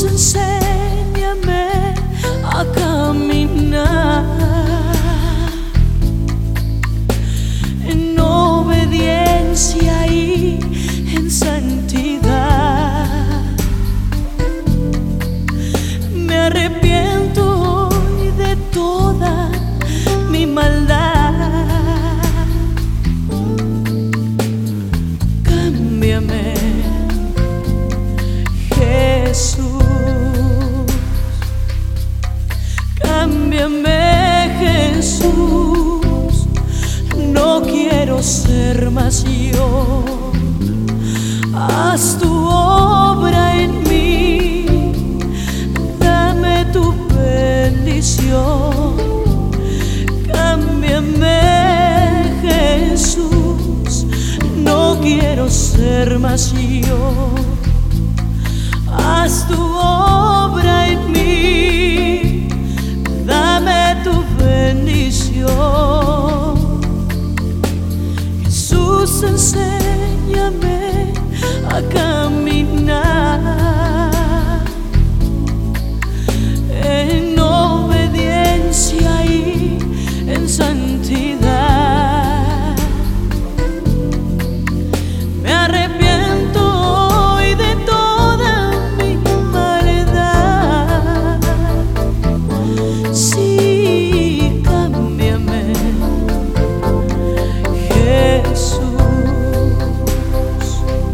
enséñame a caminar en obediencia y en santidad. Me arrepiento de toda mi maldad. Cámbiame, Jesús. Cámbiame, Jesús. No quiero ser más yo. Haz tu obra en mí. Dame tu bendición. Cámbiame, Jesús. No quiero ser más yo. Haz tu obra en mí, dame tu bendición. Jesús, enséñame a caminar en obediencia y en santidad. Me arrepiento hoy de toda mi maldad. Sí, cámbiame, Jesús.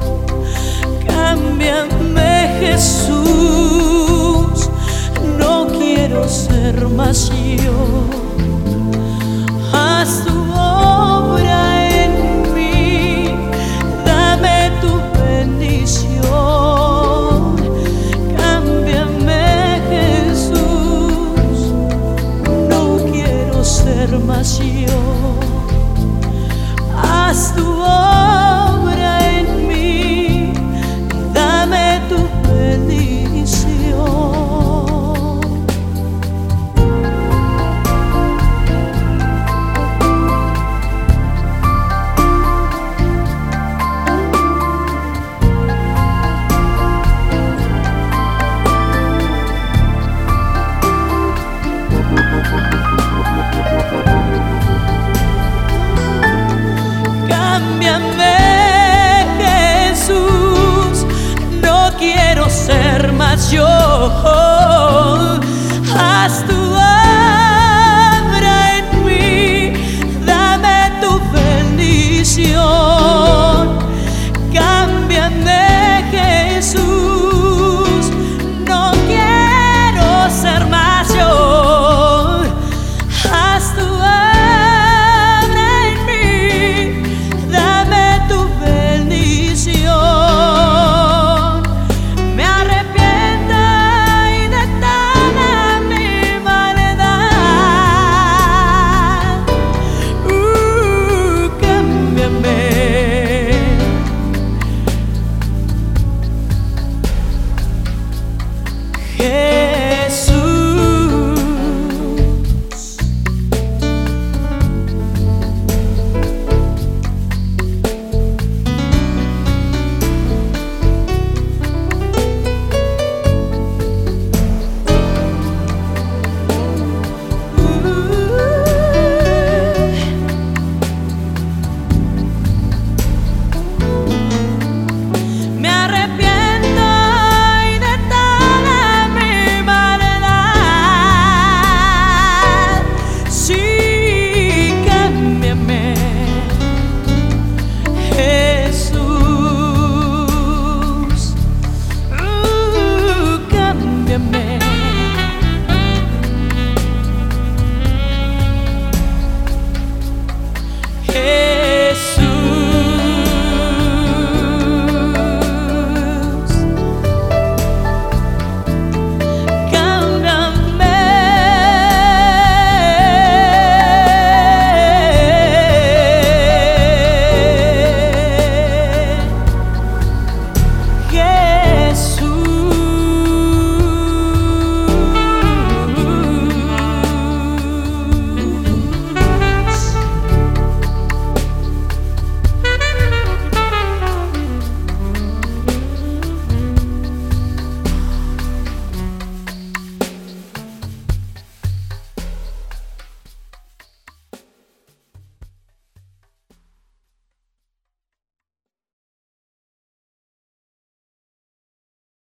Cámbiame, Jesús. No quiero ser más yo. Haz tu obra en mí, dame tu bendición. Cámbiame, Jesús. No quiero ser más yo. Haz tu obra en mí, dame tu bendición. Cámbiame, Jesús, no quiero ser más yo.